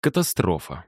Катастрофа.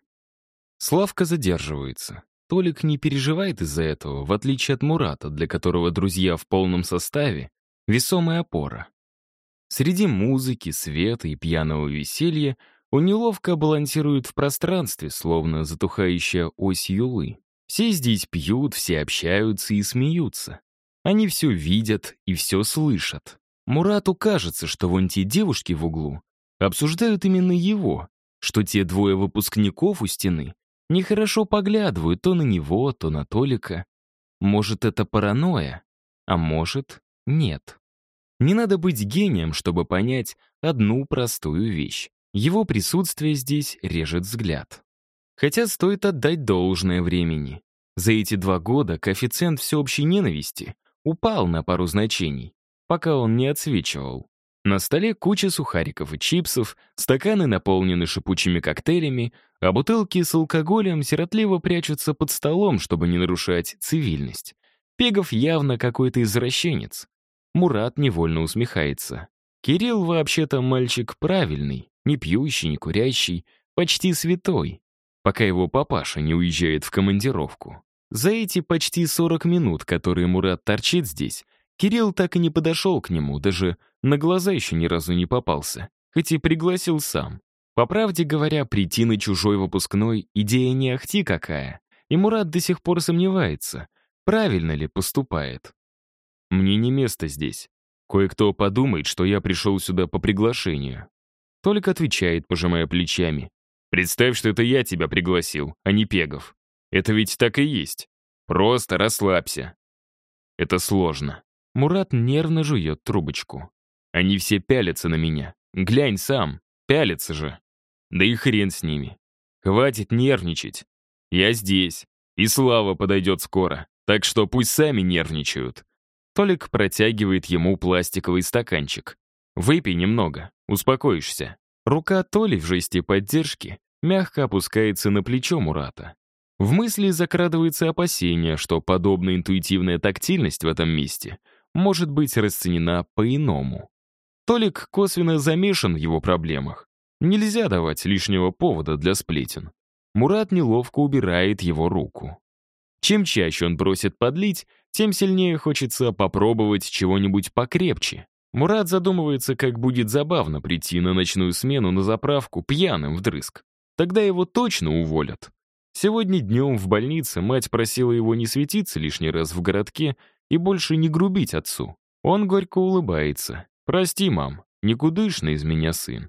Славка задерживается. Толик не переживает из-за этого, в отличие от Мурата, для которого друзья в полном составе — весомая опора. Среди музыки, света и пьяного веселья он неловко балансирует в пространстве, словно затухающая ось юлы. Все здесь пьют, все общаются и смеются. Они все видят и все слышат. Мурату кажется, что вон те девушки в углу обсуждают именно его, что те двое выпускников у стены нехорошо поглядывают то на него, то на Толика. Может, это паранойя, а может, нет. Не надо быть гением, чтобы понять одну простую вещь. Его присутствие здесь режет взгляд. Хотя стоит отдать должное времени. За эти 2 года коэффициент всеобщей ненависти упал на пару значений, пока он не отсвечивал. На столе куча сухариков и чипсов, стаканы наполнены шипучими коктейлями, а бутылки с алкоголем сиротливо прячутся под столом, чтобы не нарушать цивильность. Пегов явно какой-то извращенец. Мурат невольно усмехается. Кирилл вообще-то мальчик правильный, не пьющий, не курящий, почти святой, пока его папаша не уезжает в командировку. За эти почти 40 минут, которые Мурат торчит здесь, Кирилл так и не подошел к нему, даже на глаза еще ни разу не попался, хоть и пригласил сам. По правде говоря, прийти на чужой выпускной — идея не ахти какая, и Мурат до сих пор сомневается, правильно ли поступает. «Мне не место здесь. Кое-кто подумает, что я пришел сюда по приглашению». Толик отвечает, пожимая плечами. «Представь, что это я тебя пригласил, а не Пегов. Это ведь так и есть. Просто расслабься». Это сложно. Мурат нервно жует трубочку. Они все пялятся на меня. Глянь сам, пялятся же. Да и хрен с ними. Хватит нервничать. Я здесь. И Слава подойдет скоро. Так что пусть сами нервничают. Толик протягивает ему пластиковый стаканчик. Выпей немного, успокоишься. Рука Толи в жесте поддержки мягко опускается на плечо Мурата. В мысли закрадывается опасение, что подобная интуитивная тактильность в этом месте может быть расценена по-иному. Толик косвенно замешан в его проблемах. Нельзя давать лишнего повода для сплетен. Мурат неловко убирает его руку. Чем чаще он просит подлить, тем сильнее хочется попробовать чего-нибудь покрепче. Мурат задумывается, как будет забавно прийти на ночную смену на заправку пьяным вдрызг. Тогда его точно уволят. Сегодня днем в больнице мать просила его не светиться лишний раз в городке и больше не грубить отцу. Он горько улыбается. «Прости, мам, никудышный из меня сын».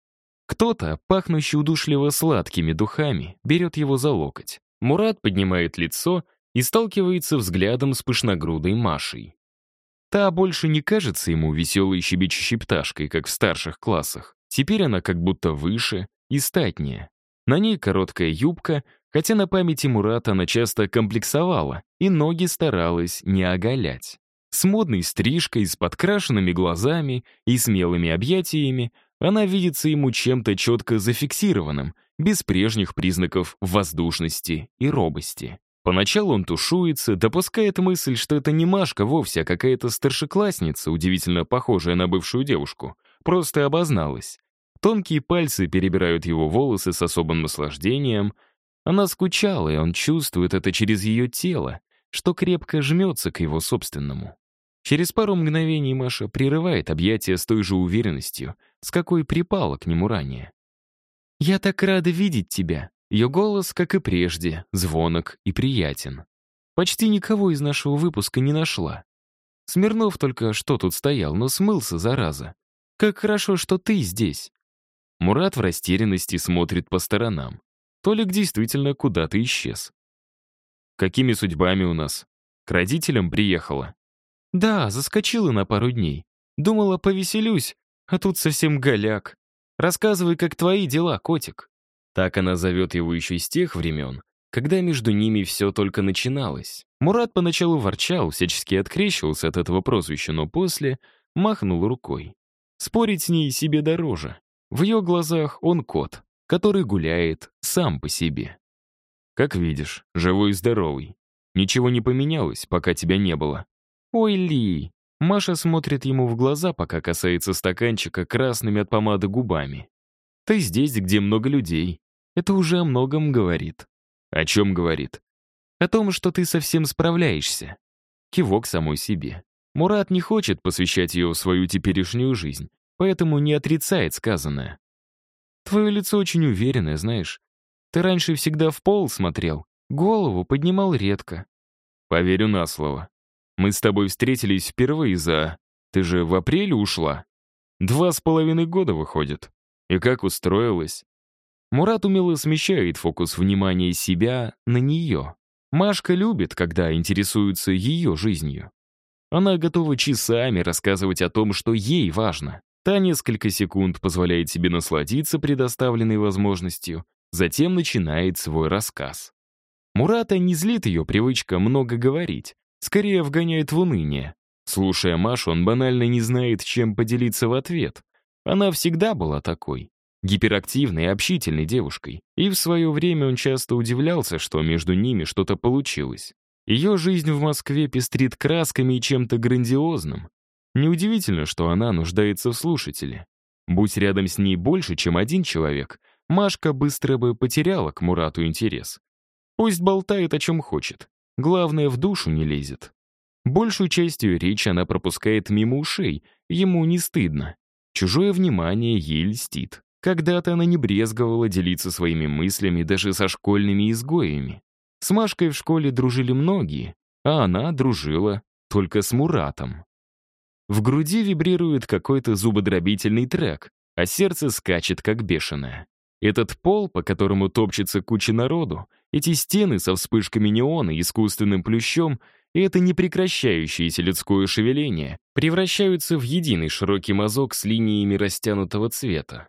Кто-то, пахнущий удушливо сладкими духами, берет его за локоть. Мурат поднимает лицо и сталкивается взглядом с пышногрудой Машей. Та больше не кажется ему веселой щебечущей пташкой, как в старших классах. Теперь она как будто выше и статнее. На ней короткая юбка, хотя на памяти Мурата она часто комплексовала и ноги старалась не оголять. С модной стрижкой, с подкрашенными глазами и смелыми объятиями она видится ему чем-то четко зафиксированным, без прежних признаков воздушности и робости. Поначалу он тушуется, допускает мысль, что это не Машка вовсе, а какая-то старшеклассница, удивительно похожая на бывшую девушку, просто обозналась. Тонкие пальцы перебирают его волосы с особым наслаждением. Она скучала, и он чувствует это через ее тело, что крепко жмется к его собственному. Через пару мгновений Маша прерывает объятия с той же уверенностью, с какой припала к нему ранее. «Я так рада видеть тебя». Ее голос, как и прежде, звонок и приятен. Почти никого из нашего выпуска не нашла. Смирнов только что тут стоял, но смылся, зараза. Как хорошо, что ты здесь. Мурат в растерянности смотрит по сторонам. Толик действительно куда-то исчез. Какими судьбами у нас? К родителям приехала? Да, заскочила на пару дней. Думала, повеселюсь, а тут совсем голяк. Рассказывай, как твои дела, котик. Так она зовет его еще с тех времен, когда между ними все только начиналось. Мурат поначалу ворчал, всячески открещивался от этого прозвища, но после махнул рукой. Спорить с ней себе дороже. В ее глазах он кот, который гуляет сам по себе. Как видишь, живой и здоровый. Ничего не поменялось, пока тебя не было. Ой, Ли. Маша смотрит ему в глаза, пока касается стаканчика красными от помады губами. Ты здесь, где много людей. Это уже о многом говорит. О чем говорит? О том, что ты совсем справляешься. Кивок самой себе. Мурат не хочет посвящать ее в свою теперешнюю жизнь, поэтому не отрицает сказанное. Твое лицо очень уверенное, знаешь. Ты раньше всегда в пол смотрел, голову поднимал редко. Поверю на слово. Мы с тобой встретились впервые за... Ты же в апреле ушла? 2,5 года выходит. И как устроилась? Мурат умело смещает фокус внимания себя на нее. Машка любит, когда интересуются ее жизнью. Она готова часами рассказывать о том, что ей важно. Та несколько секунд позволяет себе насладиться предоставленной возможностью, затем начинает свой рассказ. Мурата не злит ее привычка много говорить, скорее вгоняет в уныние. Слушая Машу, он банально не знает, чем поделиться в ответ. Она всегда была такой. Гиперактивной и общительной девушкой. И в свое время он часто удивлялся, что между ними что-то получилось. Ее жизнь в Москве пестрит красками и чем-то грандиозным. Неудивительно, что она нуждается в слушателе. Будь рядом с ней больше, чем один человек, Машка быстро бы потеряла к Мурату интерес. Пусть болтает о чем хочет. Главное, в душу не лезет. Большую часть ее речи она пропускает мимо ушей, ему не стыдно. Чужое внимание ей льстит. Когда-то она не брезговала делиться своими мыслями даже со школьными изгоями. С Машкой в школе дружили многие, а она дружила только с Муратом. В груди вибрирует какой-то зубодробительный трек, а сердце скачет как бешеное. Этот пол, по которому топчется куча народу, эти стены со вспышками неона и искусственным плющом, и это непрекращающееся людское шевеление превращаются в единый широкий мазок с линиями растянутого цвета.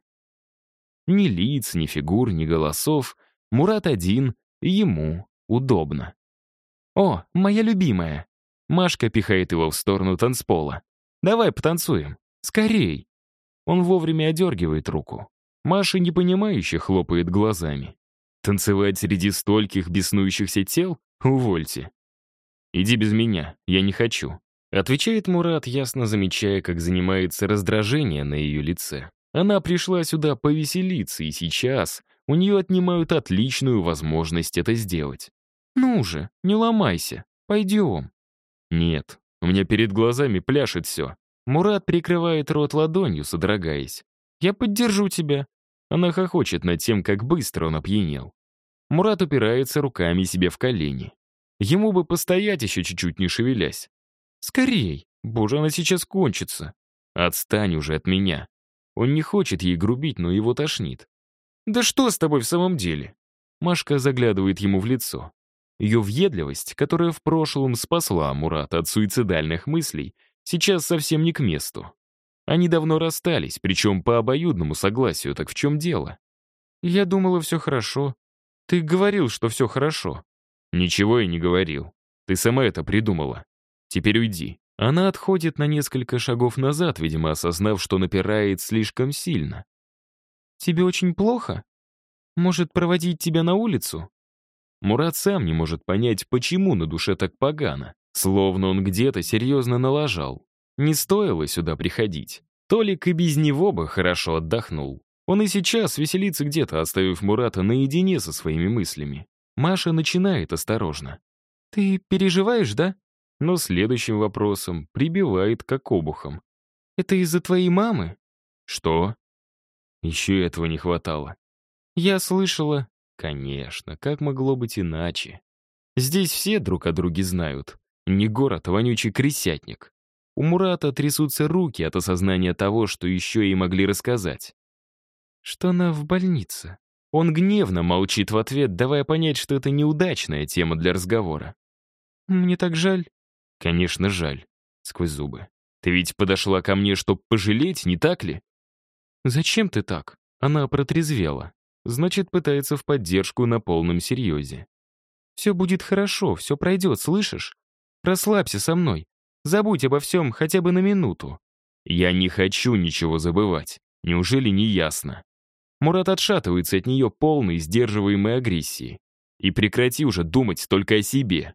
Ни лиц, ни фигур, ни голосов. Мурат один, и ему удобно. «О, моя любимая!» Машка пихает его в сторону танцпола. «Давай потанцуем. Скорей!» Он вовремя одергивает руку. Маша непонимающе хлопает глазами. «Танцевать среди стольких беснующихся тел? Увольте!» «Иди без меня, я не хочу», — отвечает Мурат, ясно замечая, как занимается раздражение на ее лице. Она пришла сюда повеселиться, и сейчас у нее отнимают отличную возможность это сделать. «Ну же, не ломайся, пойдем». «Нет, у меня перед глазами пляшет все». Мурат прикрывает рот ладонью, содрогаясь. «Я поддержу тебя». Она хохочет над тем, как быстро он опьянел. Мурат упирается руками себе в колени. Ему бы постоять еще чуть-чуть, не шевелясь. «Скорей! Боже, она сейчас кончится!» «Отстань уже от меня!» Он не хочет ей грубить, но его тошнит. «Да что с тобой в самом деле?» Машка заглядывает ему в лицо. Ее въедливость, которая в прошлом спасла Мурата от суицидальных мыслей, сейчас совсем не к месту. Они давно расстались, причем по обоюдному согласию, так в чем дело? «Я думала, все хорошо. Ты говорил, что все хорошо». «Ничего я не говорил. Ты сама это придумала. Теперь уйди». Она отходит на несколько шагов назад, видимо, осознав, что напирает слишком сильно. «Тебе очень плохо? Может, проводить тебя на улицу?» Мурат сам не может понять, почему на душе так погано, словно он где-то серьезно налажал. Не стоило сюда приходить. Толик и без него бы хорошо отдохнул. Он и сейчас веселится где-то, оставив Мурата наедине со своими мыслями. Маша начинает осторожно. «Ты переживаешь, да?» Но следующим вопросом прибивает как обухом. «Это из-за твоей мамы?» «Что?» Еще этого не хватало. «Я слышала...» «Конечно, как могло быть иначе?» Здесь все друг о друге знают. Не город, а вонючий крысятник. У Мурата трясутся руки от осознания того, что еще ей могли рассказать. Что она в больнице. Он гневно молчит в ответ, давая понять, что это неудачная тема для разговора. «Мне так жаль». «Конечно, жаль», — сквозь зубы. «Ты ведь подошла ко мне, чтобы пожалеть, не так ли?» «Зачем ты так?» Она протрезвела. Значит, пытается в поддержку на полном серьезе. «Все будет хорошо, все пройдет, слышишь? Расслабься со мной. Забудь обо всем хотя бы на минуту». «Я не хочу ничего забывать. Неужели не ясно?» Мурат отшатывается от нее полной сдерживаемой агрессии. «И прекрати уже думать только о себе».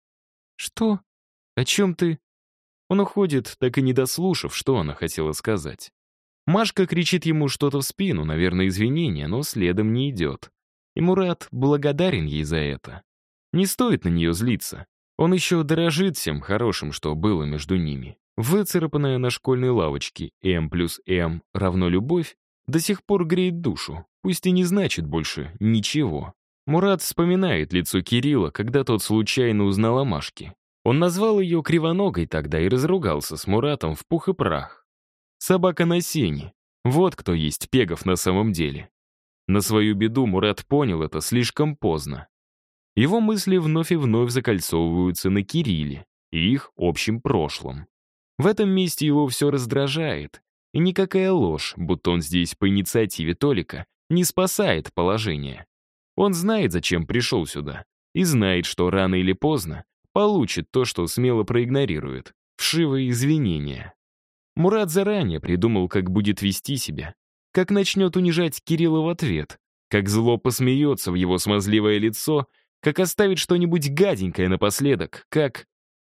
«Что? О чем ты?» Он уходит, так и не дослушав, что она хотела сказать. Машка кричит ему что-то в спину, наверное, извинения, но следом не идет. и Мурат благодарен ей за это. Не стоит на нее злиться. Он еще дорожит всем хорошим, что было между ними. Выцарапанная на школьной лавочке «М плюс М равно любовь» до сих пор греет душу, пусть и не значит больше ничего. Мурат вспоминает лицо Кирилла, когда тот случайно узнал о Машке. Он назвал ее кривоногой тогда и разругался с Муратом в пух и прах. Собака на сене. Вот кто есть Пегов на самом деле. На свою беду Мурат понял это слишком поздно. Его мысли вновь и вновь закольцовываются на Кирилле и их общем прошлом. В этом месте его все раздражает, и никакая ложь, будто он здесь по инициативе Толика, не спасает положение. Он знает, зачем пришел сюда, и знает, что рано или поздно получит то, что смело проигнорирует — вшивые извинения. Мурат заранее придумал, как будет вести себя, как начнет унижать Кирилла в ответ, как зло посмеется в его смазливое лицо, как оставит что-нибудь гаденькое напоследок, как...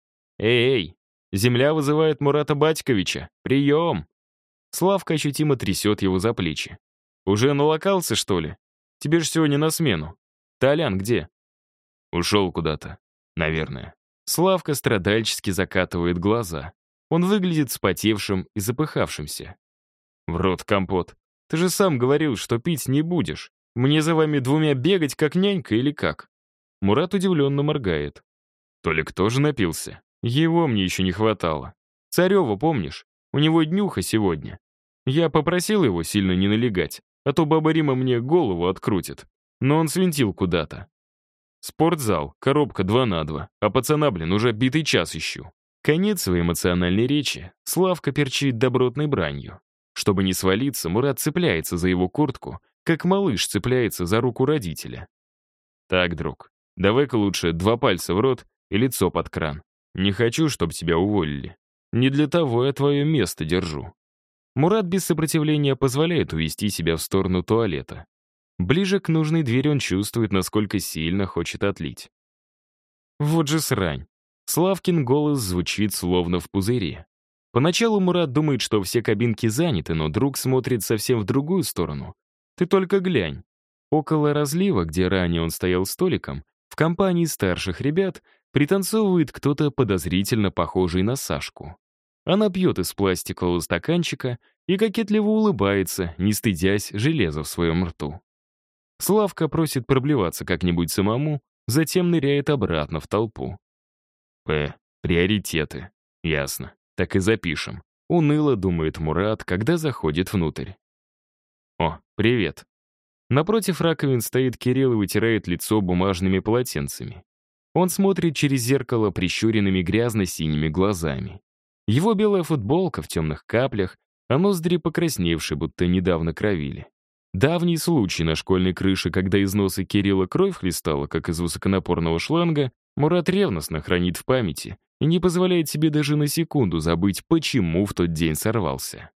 «Эй, земля вызывает Мурата Батьковича! Прием!» Славка ощутимо трясет его за плечи. «Уже налокался, что ли? Тебе ж сегодня на смену. Толян где?» «Ушел куда-то, наверное». Славка страдальчески закатывает глаза. Он выглядит вспотевшим и запыхавшимся. «В рот компот. Ты же сам говорил, что пить не будешь. Мне за вами двумя бегать, как нянька, или как?» Мурат удивленно моргает. Толик тоже напился. Его мне еще не хватало. Царева, помнишь? У него днюха сегодня. Я попросил его сильно не налегать, а то баба Рима мне голову открутит. Но он свинтил куда-то. Спортзал, коробка 2 на 2, а пацана, уже битый час ищу. Конец своей эмоциональной речи Славка перчит добротной бранью. Чтобы не свалиться, Мурат цепляется за его куртку, как малыш цепляется за руку родителя. «Так, друг, давай-ка лучше 2 пальца в рот и лицо под кран. Не хочу, чтобы тебя уволили. Не для того я твое место держу». Мурат без сопротивления позволяет увести себя в сторону туалета. Ближе к нужной двери он чувствует, насколько сильно хочет отлить. Вот же срань. Славкин голос звучит словно в пузыре. Поначалу Мурат думает, что все кабинки заняты, но друг смотрит совсем в другую сторону. Ты только глянь. Около разлива, где ранее он стоял столиком, в компании старших ребят пританцовывает кто-то подозрительно похожий на Сашку. Она пьет из пластикового стаканчика и кокетливо улыбается, не стыдясь железа в своем рту. Славка просит проблеваться как-нибудь самому, затем ныряет обратно в толпу. Приоритеты. Ясно. Так и запишем. Уныло думает Мурат, когда заходит внутрь. О, привет. Напротив раковин стоит Кирилл и вытирает лицо бумажными полотенцами. Он смотрит через зеркало прищуренными грязно-синими глазами. Его белая футболка в темных каплях, а ноздри покрасневшие, будто недавно кровили. Давний случай на школьной крыше, когда из носа Кирилла кровь хлестала, как из высоконапорного шланга, Мурат ревностно хранит в памяти и не позволяет себе даже на секунду забыть, почему в тот день сорвался.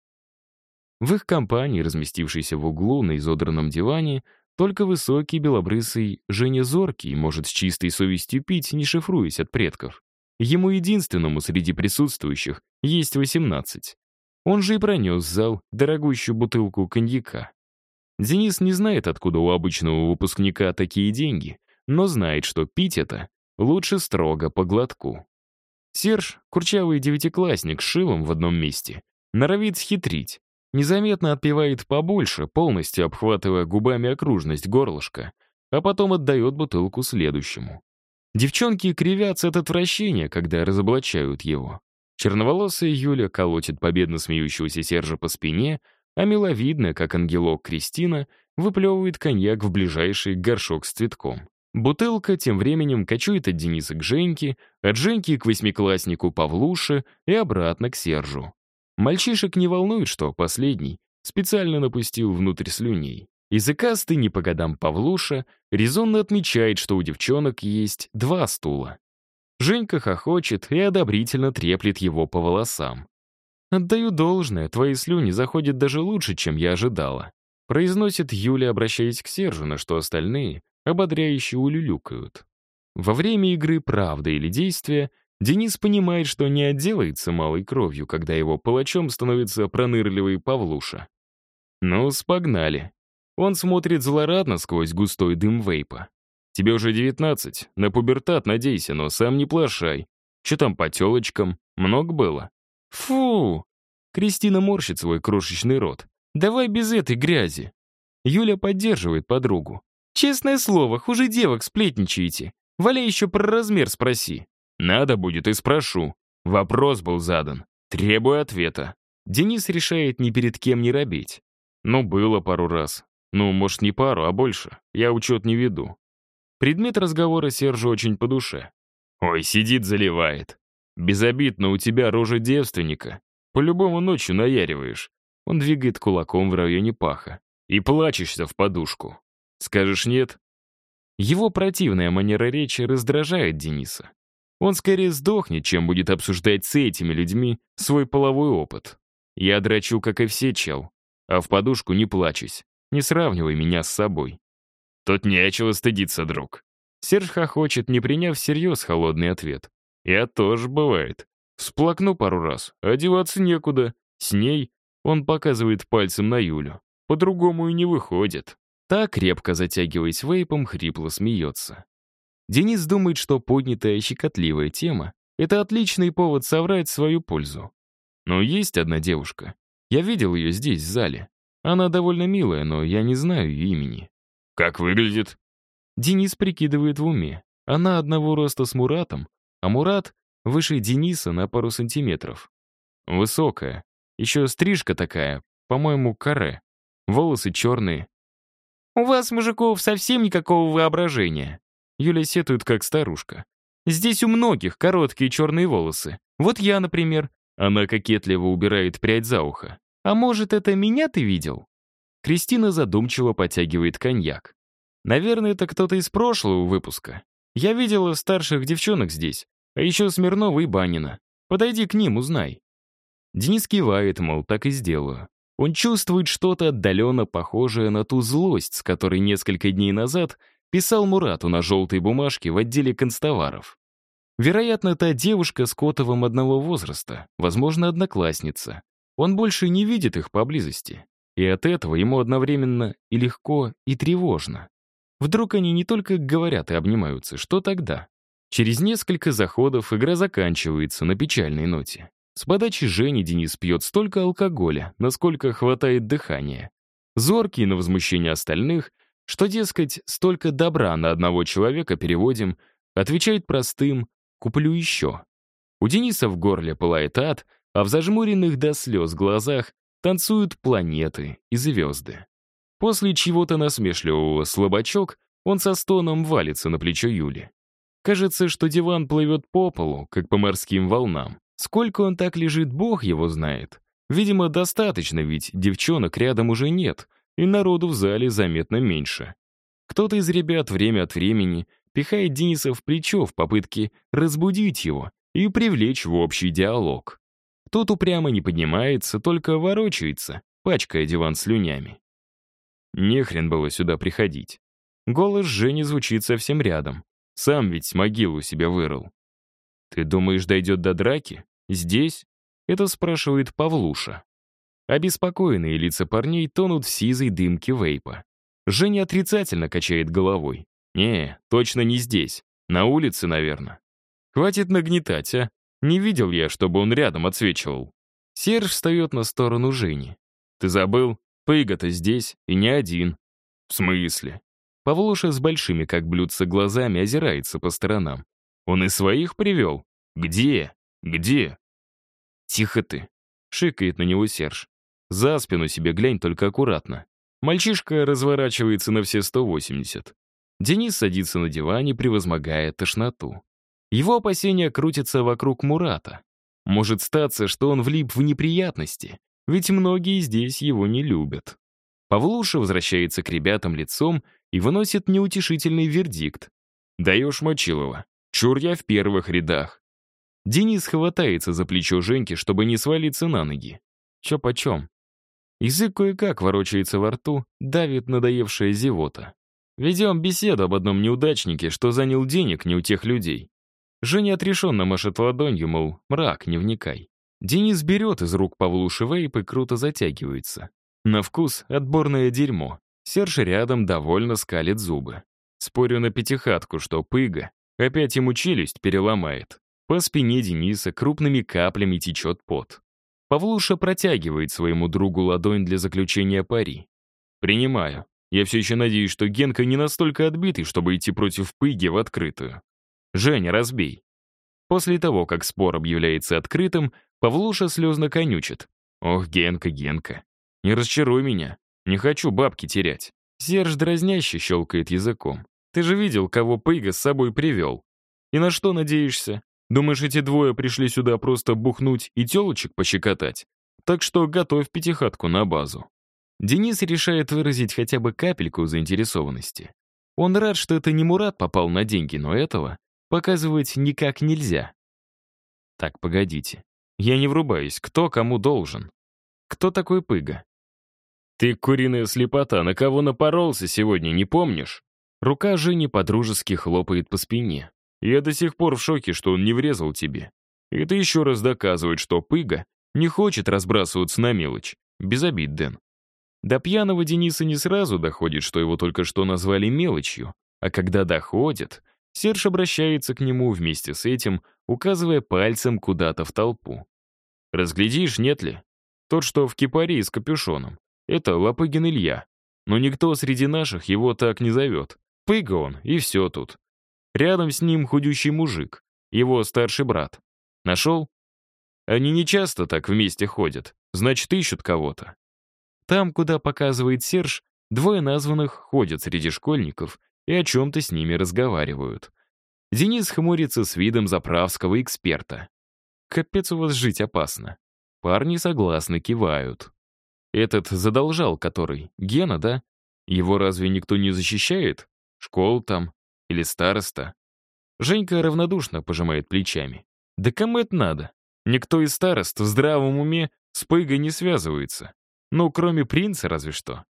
В их компании, разместившейся в углу на изодранном диване, только высокий белобрысый Женя Зоркий может с чистой совестью пить, не шифруясь от предков. Ему единственному среди присутствующих есть 18. Он же и пронес в зал дорогущую бутылку коньяка. Денис не знает, откуда у обычного выпускника такие деньги, но знает, что пить это лучше строго по глотку. Серж, курчавый девятиклассник с шилом в одном месте, норовит схитрить, незаметно отпивает побольше, полностью обхватывая губами окружность горлышка, а потом отдает бутылку следующему. Девчонки кривятся от отвращения, когда разоблачают его. Черноволосая Юля колотит победно смеющегося Сержа по спине, а миловидная, как ангелок Кристина, выплевывает коньяк в ближайший горшок с цветком. Бутылка тем временем кочует от Дениса к Женьке, от Женьки к восьмикласснику Павлуше и обратно к Сержу. Мальчишек не волнует, что последний специально напустил внутрь слюней. Языкастый не по годам Павлуша резонно отмечает, что у девчонок есть 2 стула. Женька хохочет и одобрительно треплет его по волосам. «Отдаю должное, твои слюни заходят даже лучше, чем я ожидала», произносит Юля, обращаясь к Сержу, на что остальные ободряюще улюлюкают. Во время игры «Правда или действие» Денис понимает, что не отделается малой кровью, когда его палачом становится пронырливый Павлуша. Ну, погнали. Он смотрит злорадно сквозь густой дым вейпа. «Тебе уже 19, на пубертат надейся, но сам не плашай. Че там по телочкам? Много было?» «Фу!» Кристина морщит свой крошечный рот. «Давай без этой грязи». Юля поддерживает подругу. «Честное слово, хуже девок сплетничаете. Валя еще про размер спроси». «Надо будет и спрошу. Вопрос был задан. Требую ответа». Денис решает ни перед кем не робеть. Ну, было пару раз. Ну, может, не пару, а больше. Я учет не веду. Предмет разговора Сержу очень по душе. «Ой, сидит, заливает. Без обид, но у тебя рожа девственника. По-любому ночью наяриваешь». Он двигает кулаком в районе паха. «И плачешься в подушку. Скажешь нет?» Его противная манера речи раздражает Дениса. Он скорее сдохнет, чем будет обсуждать с этими людьми свой половой опыт. Я драчу, как и все, чел. А в подушку не плачусь. Не сравнивай меня с собой. Тут нечего стыдиться, друг. Серж хохочет, не приняв всерьез холодный ответ. Я тоже, бывает. Всплакну пару раз, а одеваться некуда. С ней он показывает пальцем на Юлю. По-другому и не выходит. Та, крепко затягиваясь вейпом, хрипло смеется. Денис думает, что поднятая щекотливая тема — это отличный повод соврать в свою пользу. Но есть одна девушка. Я видел ее здесь, в зале. Она довольно милая, но я не знаю ее имени. «Как выглядит?» Денис прикидывает в уме. Она одного роста с Муратом, а Мурат выше Дениса на пару сантиметров. Высокая. Еще стрижка такая, по-моему, каре. Волосы черные. «У вас, мужиков, совсем никакого воображения». Юля сетует, как старушка. «Здесь у многих короткие черные волосы. Вот я, например». Она кокетливо убирает прядь за ухо. «А может, это меня ты видел?» Кристина задумчиво потягивает коньяк. «Наверное, это кто-то из прошлого выпуска. Я видела старших девчонок здесь, а еще Смирнова и Банина. Подойди к ним, узнай». Денис кивает, мол, так и сделаю. Он чувствует что-то отдаленно похожее на ту злость, с которой несколько дней назад писал Мурату на желтой бумажке в отделе констоваров. Вероятно, та девушка с Котовым одного возраста, возможно, одноклассница. Он больше не видит их поблизости. И от этого ему одновременно и легко, и тревожно. Вдруг они не только говорят и обнимаются, что тогда? Через несколько заходов игра заканчивается на печальной ноте. С подачи Жени Денис пьет столько алкоголя, насколько хватает дыхания. Зоркий на возмущение остальных, что, дескать, столько добра на одного человека переводим, отвечает простым «куплю еще». У Дениса в горле пылает ад, а в зажмуренных до слез глазах танцуют планеты и звезды. После чего-то насмешливого слабачок он со стоном валится на плечо Юли. Кажется, что диван плывет по полу, как по морским волнам. Сколько он так лежит, бог его знает. Видимо, достаточно, ведь девчонок рядом уже нет, и народу в зале заметно меньше. Кто-то из ребят время от времени пихает Дениса в плечо в попытке разбудить его и привлечь в общий диалог. Тот упрямо не поднимается, только ворочается, пачкая диван слюнями. Не хрен было сюда приходить. Голос Жени звучит совсем рядом. Сам ведь могилу себе вырыл. «Ты думаешь, дойдет до драки? Здесь?» — это спрашивает Павлуша. Обеспокоенные лица парней тонут в сизой дымке вейпа. Женя отрицательно качает головой. «Не, точно не здесь. На улице, наверное». «Хватит нагнетать, а? Не видел я, чтобы он рядом отсвечивал». Серж встает на сторону Жени. «Ты забыл? Пыга-то здесь, и не один». «В смысле?» Павлуша с большими, как блюдца, глазами озирается по сторонам. «Он и своих привел? Где? Где?» «Тихо ты!» — шикает на него Серж. «За спину себе глянь, только аккуратно». Мальчишка разворачивается на все 180. Денис садится на диване, превозмогая тошноту. Его опасения крутятся вокруг Мурата. Может статься, что он влип в неприятности, ведь многие здесь его не любят. Павлуша возвращается к ребятам лицом и выносит неутешительный вердикт. «Даешь, Мочилова. Чур я в первых рядах». Денис хватается за плечо Женьки, чтобы не свалиться на ноги. Чё почем? Язык кое-как ворочается во рту, давит надоевшая зевота. Ведем беседу об одном неудачнике, что занял денег не у тех людей. Женя отрешенно машет ладонью, мол, мрак, не вникай. Денис берет из рук Павлуши вейп и круто затягивается. На вкус отборное дерьмо. Серж рядом довольно скалит зубы. Спорю на пятихатку, что Пыга опять ему челюсть переломает. По спине Дениса крупными каплями течет пот. Павлуша протягивает своему другу ладонь для заключения пари. «Принимаю. Я все еще надеюсь, что Генка не настолько отбитый, чтобы идти против Пыги в открытую. Женя, разбей». После того, как спор объявляется открытым, Павлуша слезно конючит. «Ох, Генка, Генка, не разочаруй меня. Не хочу бабки терять». Серж дразняще щелкает языком. «Ты же видел, кого Пыга с собой привел. И на что надеешься? Думаешь, эти двое пришли сюда просто бухнуть и телочек пощекотать? Так что готовь пятихатку на базу». Денис решает выразить хотя бы капельку заинтересованности. Он рад, что это не Мурат попал на деньги, но этого показывать никак нельзя. Так, погодите. Я не врубаюсь, кто кому должен. Кто такой Пыга? «Ты, куриная слепота, на кого напоролся сегодня, не помнишь?» Рука Жени подружески хлопает по спине. «Я до сих пор в шоке, что он не врезал тебе. Это еще раз доказывает, что Пыга не хочет разбрасываться на мелочь. Без обид, Дэн». До пьяного Дениса не сразу доходит, что его только что назвали мелочью, а когда доходит, Серж обращается к нему вместе с этим, указывая пальцем куда-то в толпу. «Разглядишь, нет ли? Тот, что в кипаре и с капюшоном. Это Лопыгин Илья. Но никто среди наших его так не зовет. Пыга он, и все тут. Рядом с ним худющий мужик, его старший брат. Нашел? Они не часто так вместе ходят, значит, ищут кого-то». Там, куда показывает Серж, двое названных ходят среди школьников и о чем-то с ними разговаривают. Денис хмурится с видом заправского эксперта. «Капец, у вас жить опасно». Парни согласно кивают. «Этот задолжал, который? Гена, да? Его разве никто не защищает? Школа там? Или староста?» Женька равнодушно пожимает плечами. «Да кому это надо? Никто из старост в здравом уме с Пыгой не связывается. Ну, кроме принца разве что».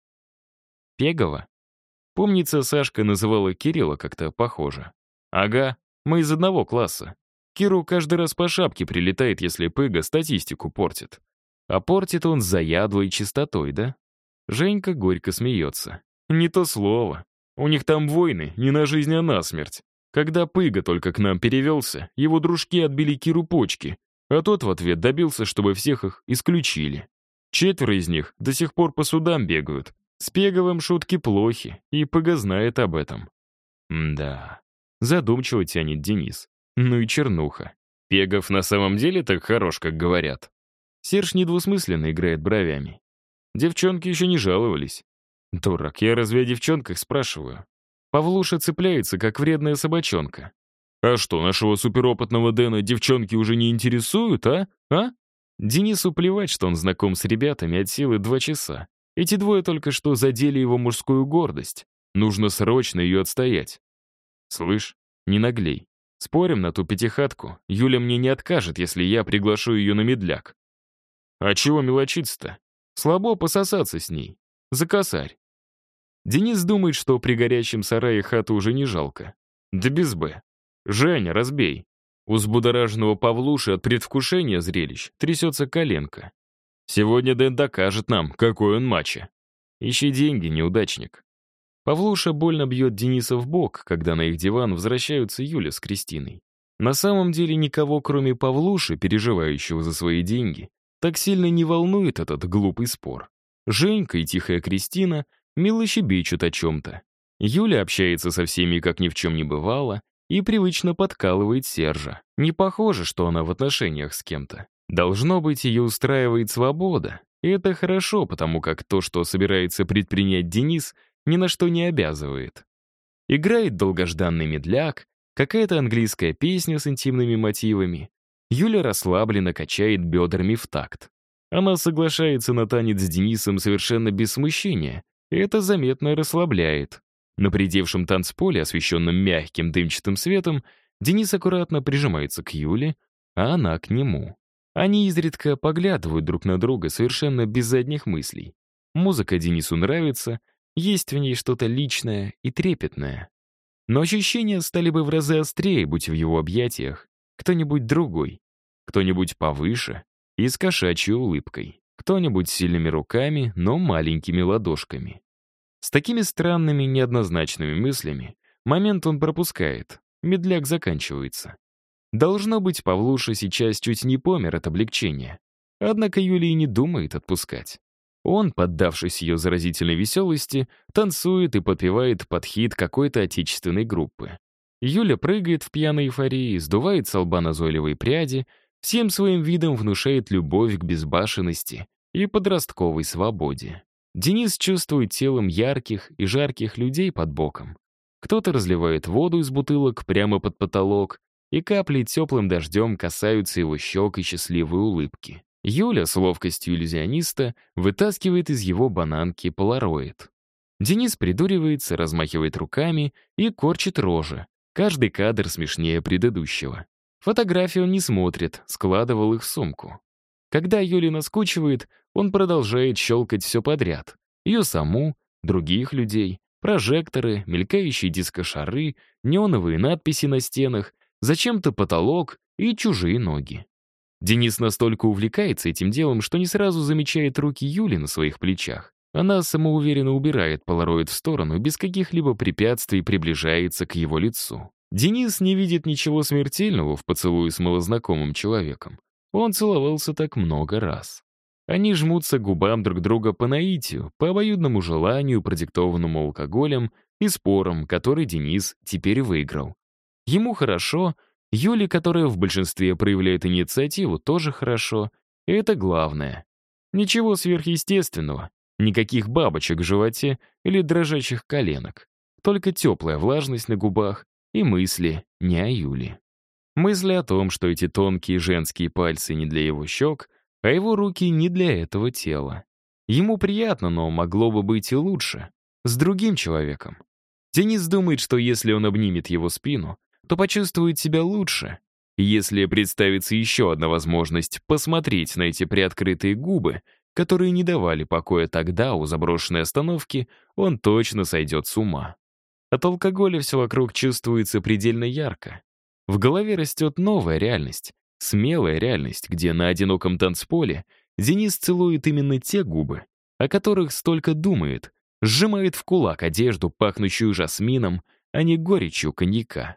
Пегова? Помнится, Сашка называла Кирилла как-то похоже. «Ага, мы из одного класса. Киру каждый раз по шапке прилетает, если Пыга статистику портит. А портит он с заядлой чистотой, да?» Женька горько смеется. «Не то слово. У них там войны не на жизнь, а на смерть. Когда Пыга только к нам перевелся, его дружки отбили Киру почки, а тот в ответ добился, чтобы всех их исключили. 4 из них до сих пор по судам бегают. С Пеговым шутки плохи, и Пыга знает об этом». Да, задумчиво тянет Денис. Ну и чернуха. Пегов на самом деле так хорош, как говорят. Серж недвусмысленно играет бровями. Девчонки еще не жаловались. Дурак, я разве о девчонках спрашиваю? Павлуша цепляется, как вредная собачонка. А что, нашего суперопытного Дэна девчонки уже не интересуют, а? А? Денису плевать, что он знаком с ребятами от силы 2 часа. Эти двое только что задели его мужскую гордость. Нужно срочно ее отстоять. Слышь, не наглей. Спорим на ту пятихатку. Юля мне не откажет, если я приглашу ее на медляк. А чего мелочиться-то? Слабо пососаться с ней. За косарь. Денис думает, что при горящем сарае хату уже не жалко. Да без «Б». «Женя, разбей». У взбудораженного Павлуши от предвкушения зрелищ трясется коленка. Сегодня Дэн докажет нам, какой он мачо. Ищи деньги, неудачник. Павлуша больно бьет Дениса в бок, когда на их диван возвращаются Юля с Кристиной. На самом деле никого, кроме Павлуши, переживающего за свои деньги, так сильно не волнует этот глупый спор. Женька и тихая Кристина мило щебечут о чем-то. Юля общается со всеми, как ни в чем не бывало, и привычно подкалывает Сержа. Не похоже, что она в отношениях с кем-то. Должно быть, ее устраивает свобода. И это хорошо, потому как то, что собирается предпринять Денис, ни на что не обязывает. Играет долгожданный медляк, какая-то английская песня с интимными мотивами. Юля расслабленно качает бедрами в такт. Она соглашается на танец с Денисом совершенно без смущения, и это заметно расслабляет. На придевшем танцполе, освещенном мягким дымчатым светом, Денис аккуратно прижимается к Юле, а она к нему. Они изредка поглядывают друг на друга совершенно без задних мыслей. Музыка Денису нравится, есть в ней что-то личное и трепетное. Но ощущения стали бы в разы острее, будь в его объятиях кто-нибудь другой, кто-нибудь повыше и с кошачьей улыбкой, кто-нибудь с сильными руками, но маленькими ладошками. С такими странными, неоднозначными мыслями момент он пропускает, медляк заканчивается. Должно быть, Павлуша сейчас чуть не помер от облегчения. Однако Юлия не думает отпускать. Он, поддавшись ее заразительной веселости, танцует и подпевает под хит какой-то отечественной группы. Юля прыгает в пьяной эйфории, сдувает с лба назойливые пряди, всем своим видом внушает любовь к безбашенности и подростковой свободе. Денис чувствует телом ярких и жарких людей под боком. Кто-то разливает воду из бутылок прямо под потолок, и капли теплым дождем касаются его щек и счастливой улыбки. Юля с ловкостью иллюзиониста вытаскивает из его бананки полароид. Денис придуривается, размахивает руками и корчит рожи. Каждый кадр смешнее предыдущего. Фотографии он не смотрит, складывал их в сумку. Когда Юля наскучивает, он продолжает щелкать все подряд. Ее саму, других людей, прожекторы, мелькающие дискошары, неоновые надписи на стенах, зачем-то потолок и чужие ноги. Денис настолько увлекается этим делом, что не сразу замечает руки Юли на своих плечах. Она самоуверенно убирает полароид в сторону и без каких-либо препятствий приближается к его лицу. Денис не видит ничего смертельного в поцелуе с малознакомым человеком. Он целовался так много раз. Они жмутся к губам друг друга по наитию, по обоюдному желанию, продиктованному алкоголем и спором, который Денис теперь выиграл. Ему хорошо, Юле, которая в большинстве проявляет инициативу, тоже хорошо. И это главное. Ничего сверхъестественного, никаких бабочек в животе или дрожащих коленок. Только теплая влажность на губах и мысли не о Юле. Мысли о том, что эти тонкие женские пальцы не для его щек, а его руки не для этого тела. Ему приятно, но могло бы быть и лучше. С другим человеком. Денис думает, что если он обнимет его спину, то почувствует себя лучше. И если представится еще одна возможность посмотреть на эти приоткрытые губы, которые не давали покоя тогда у заброшенной остановки, он точно сойдет с ума. От алкоголя все вокруг чувствуется предельно ярко. В голове растет новая реальность, смелая реальность, где на одиноком танцполе Денис целует именно те губы, о которых столько думает, сжимает в кулак одежду, пахнущую жасмином, а не горечью коньяка.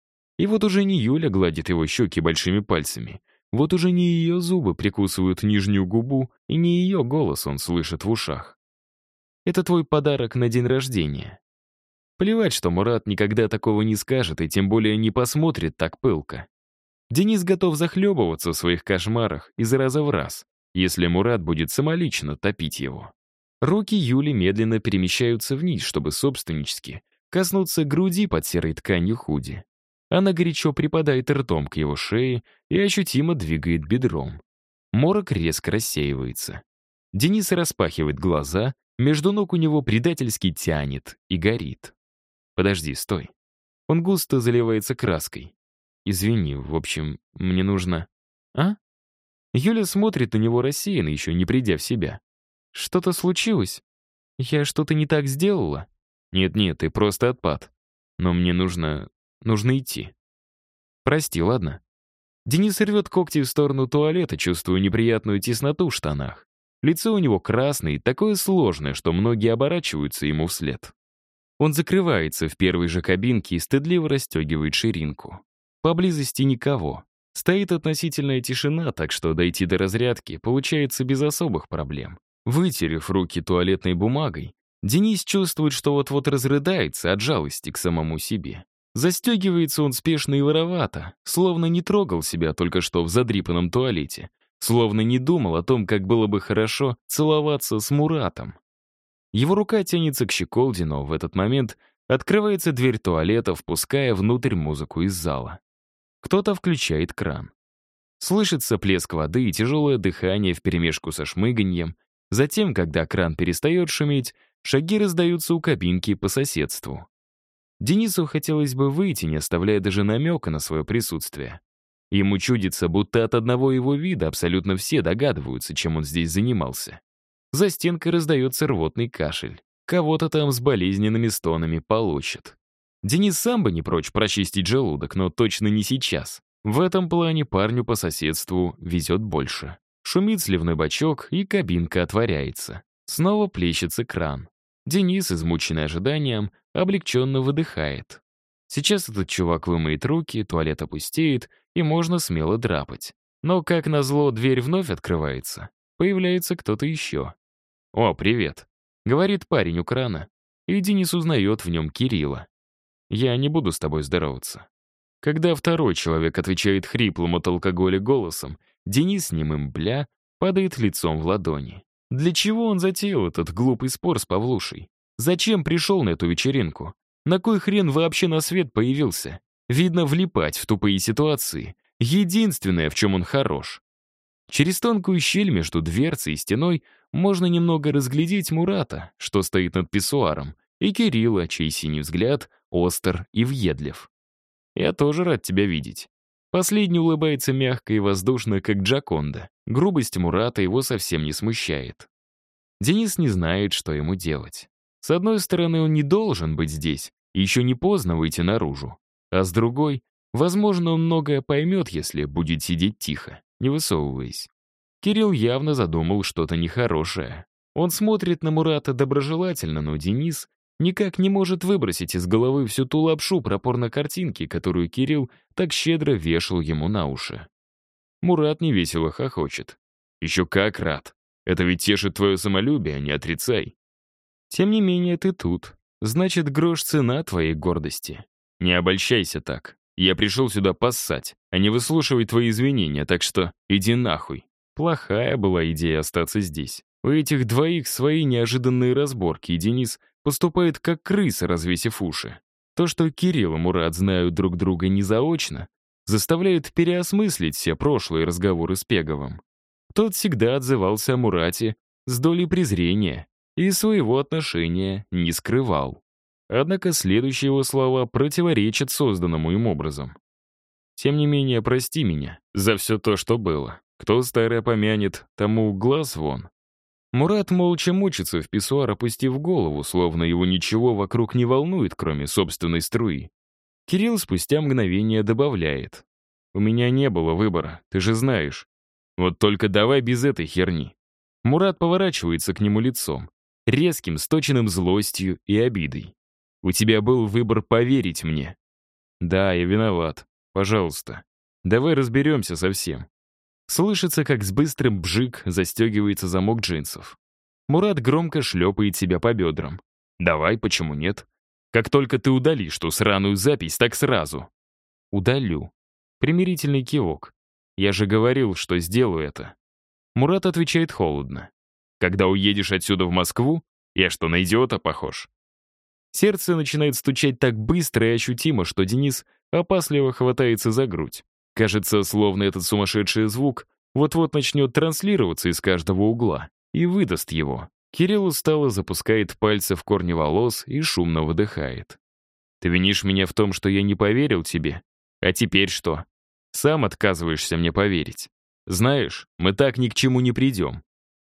И вот уже не Юля гладит его щеки большими пальцами, вот уже не ее зубы прикусывают нижнюю губу, и не ее голос он слышит в ушах. Это твой подарок на день рождения. Плевать, что Мурат никогда такого не скажет и тем более не посмотрит так пылко. Денис готов захлебываться в своих кошмарах из раза в раз, если Мурат будет самолично топить его. Руки Юли медленно перемещаются вниз, чтобы собственнически коснуться груди под серой тканью худи. Она горячо припадает ртом к его шее и ощутимо двигает бедром. Морок резко рассеивается. Денис распахивает глаза, между ног у него предательски тянет и горит. Подожди, стой. Он густо заливается краской. Извини, в общем, мне нужно... А? Юля смотрит на него рассеянно, еще не придя в себя. Что-то случилось? Я что-то не так сделала? Нет-нет, ты просто отпад. Но мне нужно идти. Прости, ладно? Денис рвет когти в сторону туалета, чувствуя неприятную тесноту в штанах. Лицо у него красное и такое сложное, что многие оборачиваются ему вслед. Он закрывается в первой же кабинке и стыдливо расстегивает ширинку. Поблизости никого. Стоит относительная тишина, так что дойти до разрядки получается без особых проблем. Вытерев руки туалетной бумагой, Денис чувствует, что вот-вот разрыдается от жалости к самому себе. Застегивается он спешно и воровато, словно не трогал себя только что в задрипанном туалете, словно не думал о том, как было бы хорошо целоваться с Муратом. Его рука тянется к щеколде, но в этот момент открывается дверь туалета, впуская внутрь музыку из зала. Кто-то включает кран. Слышится плеск воды и тяжелое дыхание вперемешку со шмыганьем. Затем, когда кран перестает шуметь, шаги раздаются у кабинки по соседству. Денису хотелось бы выйти, не оставляя даже намека на свое присутствие. Ему чудится, будто от одного его вида абсолютно все догадываются, чем он здесь занимался. За стенкой раздается рвотный кашель. Кого-то там с болезненными стонами полощет. Денис сам бы не прочь прочистить желудок, но точно не сейчас. В этом плане парню по соседству везет больше. Шумит сливной бачок, и кабинка отворяется. Снова плещется кран. Денис, измученный ожиданием, облегченно выдыхает. Сейчас этот чувак вымоет руки, туалет опустеет, и можно смело драпать. Но, как назло, дверь вновь открывается. Появляется кто-то еще. «О, привет», — говорит парень у крана, и Денис узнает в нем Кирилла. «Я не буду с тобой здороваться». Когда второй человек отвечает хриплым от алкоголя голосом, Денис, немым бля, падает лицом в ладони. Для чего он затеял этот глупый спор с Павлушей? Зачем пришел на эту вечеринку? На кой хрен вообще на свет появился? Видно, влипать в тупые ситуации. Единственное, в чем он хорош. Через тонкую щель между дверцей и стеной можно немного разглядеть Мурата, что стоит над писсуаром, и Кирилла, чей синий взгляд остр и въедлив. «Я тоже рад тебя видеть». Последний улыбается мягко и воздушно, как Джаконда. Грубость Мурата его совсем не смущает. Денис не знает, что ему делать. С одной стороны, он не должен быть здесь, и еще не поздно выйти наружу. А с другой, возможно, он многое поймет, если будет сидеть тихо, не высовываясь. Кирилл явно задумал что-то нехорошее. Он смотрит на Мурата доброжелательно, но Денис никак не может выбросить из головы всю ту лапшу про порнокартинки, которую Кирилл так щедро вешал ему на уши. Мурат невесело хохочет. «Еще как рад. Это ведь тешит твое самолюбие, не отрицай». «Тем не менее, ты тут. Значит, грош цена твоей гордости. Не обольщайся так. Я пришел сюда поссать, а не выслушивать твои извинения, так что иди нахуй». Плохая была идея остаться здесь. У этих двоих свои неожиданные разборки, и Денис поступает как крыса, развесив уши. То, что Кирилл и Мурат знают друг друга не заочно, заставляет переосмыслить все прошлые разговоры с Пеговым. Тот всегда отзывался о Мурате с долей презрения и своего отношения не скрывал. Однако следующие его слова противоречат созданному им образом. «Тем не менее, прости меня за все то, что было. Кто старое помянет, тому глаз вон». Мурат молча мучится в писсуар, опустив голову, словно его ничего вокруг не волнует, кроме собственной струи. Кирилл спустя мгновение добавляет. «У меня не было выбора, ты же знаешь. Вот только давай без этой херни». Мурат поворачивается к нему лицом, резким, сточенным злостью и обидой. «У тебя был выбор поверить мне». «Да, я виноват. Пожалуйста. Давай разберемся со всем». Слышится, как с быстрым бжик застегивается замок джинсов. Мурат громко шлепает себя по бедрам. «Давай, почему нет? Как только ты удалишь ту сраную запись, так сразу». «Удалю». Примирительный кивок. «Я же говорил, что сделаю это». Мурат отвечает холодно. «Когда уедешь отсюда в Москву, я что, на идиота похож?» Сердце начинает стучать так быстро и ощутимо, что Денис опасливо хватается за грудь. Кажется, словно этот сумасшедший звук вот-вот начнет транслироваться из каждого угла и выдаст его. Кирилл устало запускает пальцы в корни волос и шумно выдыхает. «Ты винишь меня в том, что я не поверил тебе? А теперь что? Сам отказываешься мне поверить. Знаешь, мы так ни к чему не придем.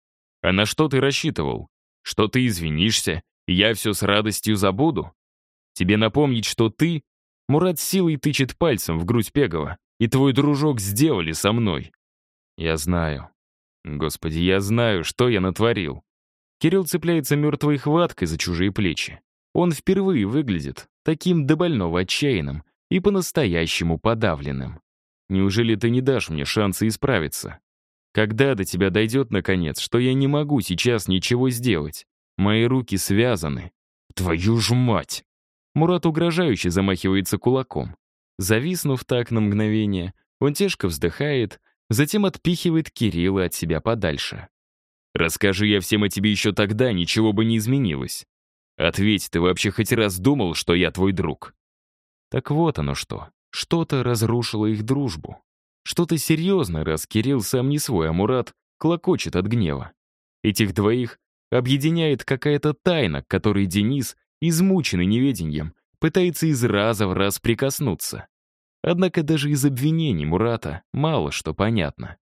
А на что ты рассчитывал? Что ты извинишься, и я все с радостью забуду? Тебе напомнить, что ты...» Мурат силой тычет пальцем в грудь Пегова. «И твой дружок сделали со мной». «Я знаю. Господи, я знаю, что я натворил». Кирилл цепляется мертвой хваткой за чужие плечи. Он впервые выглядит таким до больного отчаянным и по-настоящему подавленным. «Неужели ты не дашь мне шанса исправиться? Когда до тебя дойдет, наконец, что я не могу сейчас ничего сделать? Мои руки связаны». «Твою ж мать!» Мурат угрожающе замахивается кулаком. Зависнув так на мгновение, он тяжко вздыхает, затем отпихивает Кирилла от себя подальше. «Расскажи я всем о тебе еще тогда, ничего бы не изменилось. Ответь, ты вообще хоть раз думал, что я твой друг?» Так вот оно что. Что-то разрушило их дружбу. Что-то серьезное, раз Кирилл сам не свой, а Мурат клокочет от гнева. Этих двоих объединяет какая-то тайна, к которой Денис, измученный неведеньем, пытается из раза в раз прикоснуться. Однако даже из обвинений Мурата мало что понятно.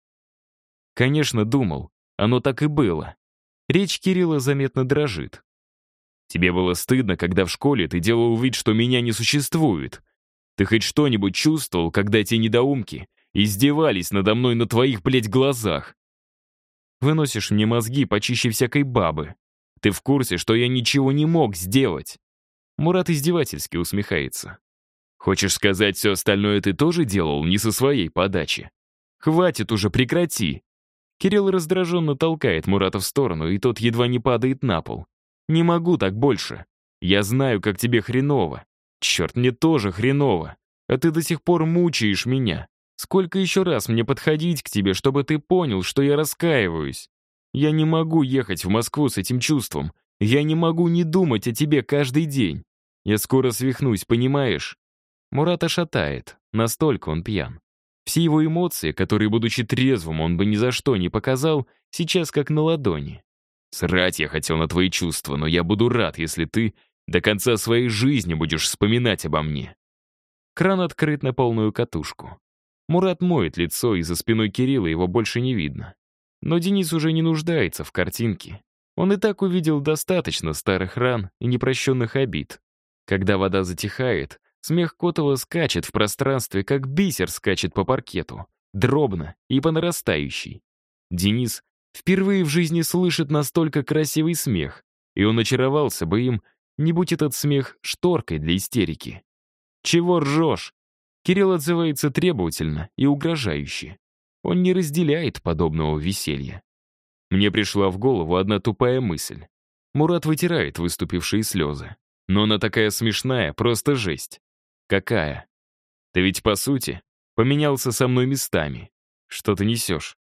Конечно, думал, оно так и было. Речь Кирилла заметно дрожит. «Тебе было стыдно, когда в школе ты делал вид, что меня не существует. Ты хоть что-нибудь чувствовал, когда эти недоумки издевались надо мной на твоих, блядь, глазах? Выносишь мне мозги почище всякой бабы. Ты в курсе, что я ничего не мог сделать?» Мурат издевательски усмехается. «Хочешь сказать, все остальное ты тоже делал не со своей подачи? Хватит уже, прекрати!» Кирилл раздраженно толкает Мурата в сторону, и тот едва не падает на пол. «Не могу так больше. Я знаю, как тебе хреново. Черт, мне тоже хреново. А ты до сих пор мучаешь меня. Сколько еще раз мне подходить к тебе, чтобы ты понял, что я раскаиваюсь? Я не могу ехать в Москву с этим чувством. Я не могу не думать о тебе каждый день. Я скоро свихнусь, понимаешь?» Мурата шатает, настолько он пьян. Все его эмоции, которые, будучи трезвым, он бы ни за что не показал, сейчас как на ладони. «Срать я хотел на твои чувства, но я буду рад, если ты до конца своей жизни будешь вспоминать обо мне». Кран открыт на полную катушку. Мурат моет лицо, и за спиной Кирилла его больше не видно. Но Денис уже не нуждается в картинке. Он и так увидел достаточно старых ран и непрощенных обид. Когда вода затихает, смех Котова скачет в пространстве, как бисер скачет по паркету, дробно и по нарастающей. Денис впервые в жизни слышит настолько красивый смех, и он очаровался бы им, не будь этот смех шторкой для истерики. «Чего ржешь?» Кирилл отзывается требовательно и угрожающе. Он не разделяет подобного веселья. Мне пришла в голову одна тупая мысль. Мурат вытирает выступившие слезы. Но она такая смешная, просто жесть. «Какая? Ты ведь, по сути, поменялся со мной местами. Что ты несешь?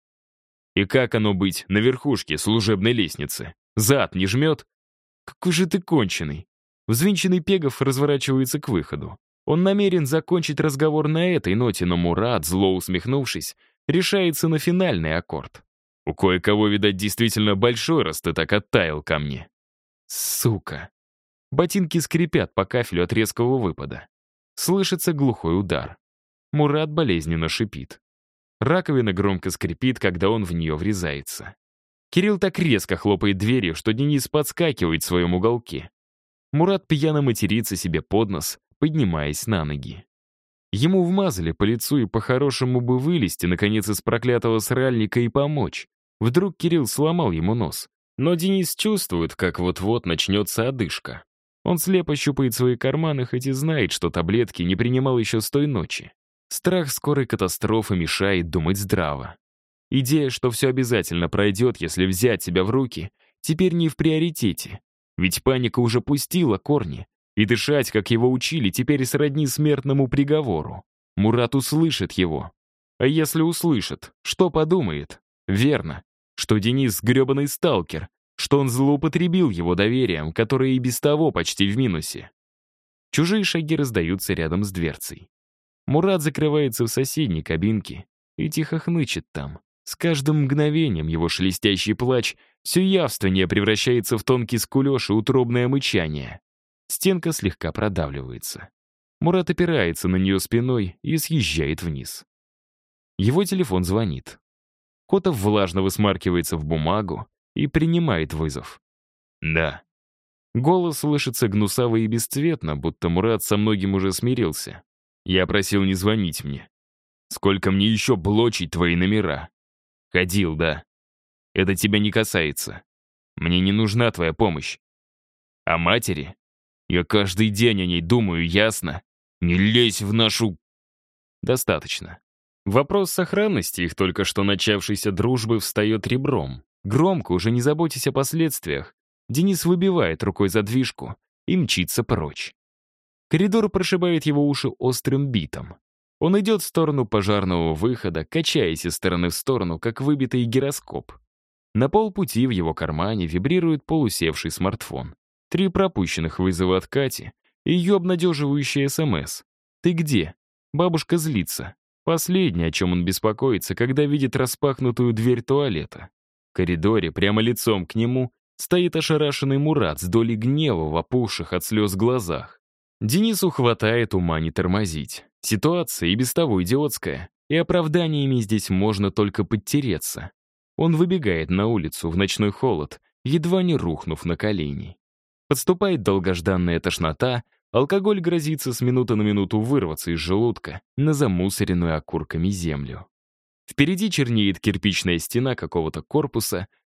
И как оно быть на верхушке служебной лестницы? Зад не жмет? Какой же ты конченый!» Взвинченный Пегов разворачивается к выходу. Он намерен закончить разговор на этой ноте, но Мурат, зло усмехнувшись, решается на финальный аккорд. «У кое-кого, видать, действительно большой, раз ты так оттаял ко мне». «Сука!» Ботинки скрипят по кафелю от резкого выпада. Слышится глухой удар. Мурат болезненно шипит. Раковина громко скрипит, когда он в нее врезается. Кирилл так резко хлопает дверью, что Денис подскакивает в своем уголке. Мурат пьяно матерится себе под нос, поднимаясь на ноги. Ему вмазали по лицу, и по-хорошему бы вылезти, наконец, из проклятого сральника и помочь. Вдруг Кирилл сломал ему нос. Но Денис чувствует, как вот-вот начнется одышка. Он слепо щупает свои карманы, хоть и знает, что таблетки не принимал еще с той ночи. Страх скорой катастрофы мешает думать здраво. Идея, что все обязательно пройдет, если взять себя в руки, теперь не в приоритете. Ведь паника уже пустила корни, и дышать, как его учили, теперь сродни смертному приговору. Мурат услышит его. А если услышит, что подумает? Верно, что Денис — гребаный сталкер, что он злоупотребил его доверием, которое и без того почти в минусе. Чужие шаги раздаются рядом с дверцей. Мурат закрывается в соседней кабинке и тихо хнычет там. С каждым мгновением его шелестящий плач все явственнее превращается в тонкий скулеж и утробное мычание. Стенка слегка продавливается. Мурат опирается на нее спиной и съезжает вниз. Его телефон звонит. Котов влажно высмаркивается в бумагу и принимает вызов. «Да». Голос слышится гнусаво и бесцветно, будто Мурат со многим уже смирился. «Я просил не звонить мне. Сколько мне еще блочить твои номера?» «Ходил, да. Это тебя не касается. Мне не нужна твоя помощь. А матери? Я каждый день о ней думаю, ясно? Не лезь в нашу...» Достаточно. Вопрос сохранности их только что начавшейся дружбы встает ребром. Громко, уже не заботясь о последствиях, Денис выбивает рукой задвижку и мчится прочь. Коридор прошибает его уши острым битом. Он идет в сторону пожарного выхода, качаясь из стороны в сторону, как выбитый гироскоп. На полпути в его кармане вибрирует полусевший смартфон. 3 пропущенных вызова от Кати и ее обнадеживающая СМС. «Ты где?» Бабушка злится. Последнее, о чем он беспокоится, когда видит распахнутую дверь туалета. В коридоре, прямо лицом к нему, стоит ошарашенный Мурат с долей гнева в опухших от слез глазах. Денису хватает ума не тормозить. Ситуация и без того идиотская, и оправданиями здесь можно только подтереться. Он выбегает на улицу в ночной холод, едва не рухнув на колени. Подступает долгожданная тошнота, алкоголь грозится с минуты на минуту вырваться из желудка на замусоренную окурками землю. Впереди чернеет кирпичная стена какого-то корпуса,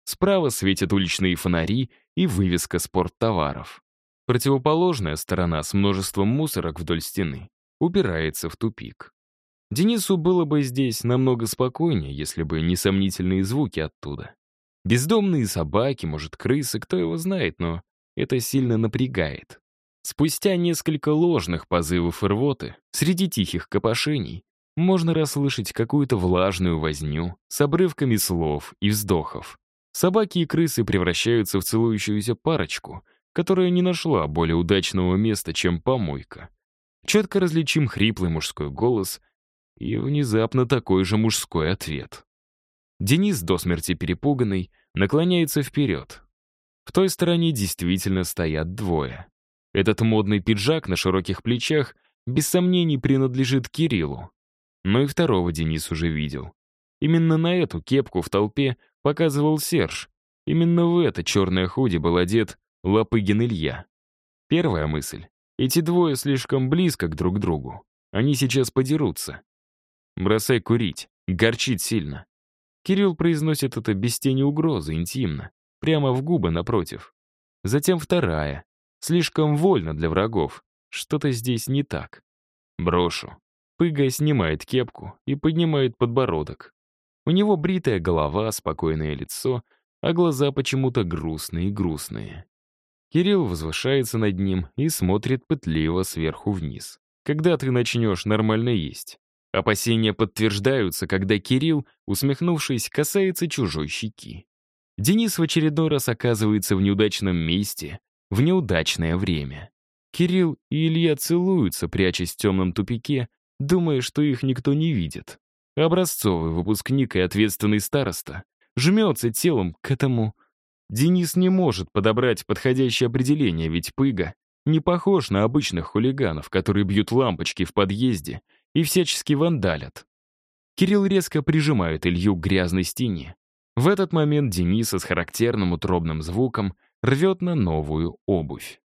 Справа светят уличные фонари и вывеска спорттоваров. Противоположная сторона с множеством мусорок вдоль стены упирается в тупик. Денису было бы здесь намного спокойнее, если бы не сомнительные звуки оттуда. Бездомные собаки, может, крысы, кто его знает, но это сильно напрягает. Спустя несколько ложных позывов и рвоты, среди тихих копошений, можно расслышать какую-то влажную возню с обрывками слов и вздохов. Собаки и крысы превращаются в целующуюся парочку, которая не нашла более удачного места, чем помойка. Четко различим хриплый мужской голос и внезапно такой же мужской ответ. Денис, до смерти перепуганный, наклоняется вперед. В той стороне действительно стоят двое. Этот модный пиджак на широких плечах без сомнений принадлежит Кириллу. Но и второго Денис уже видел. Именно на эту кепку в толпе показывал Серж. Именно в это черное худи был одет Лопыгин Илья. Первая мысль. Эти двое слишком близко друг к другу. Они сейчас подерутся. «Бросай курить. Горчит сильно». Кирилл произносит это без тени угрозы, интимно, прямо в губы напротив. Затем вторая. Слишком вольно для врагов. Что-то здесь не так. «Брошу». Пыга снимает кепку и поднимает подбородок. У него бритая голова, спокойное лицо, а глаза почему-то грустные. Кирилл возвышается над ним и смотрит пытливо сверху вниз. «Когда ты начнешь нормально есть?» Опасения подтверждаются, когда Кирилл, усмехнувшись, касается чужой щеки. Денис в очередной раз оказывается в неудачном месте, в неудачное время. Кирилл и Илья целуются, прячась в темном тупике, думая, что их никто не видит. Образцовый выпускник и ответственный староста жмется телом к этому. Денис не может подобрать подходящее определение, ведь Пыга не похож на обычных хулиганов, которые бьют лампочки в подъезде и всячески вандалят. Кирилл резко прижимает Илью к грязной стене. В этот момент Дениса с характерным утробным звуком рвет на новую обувь.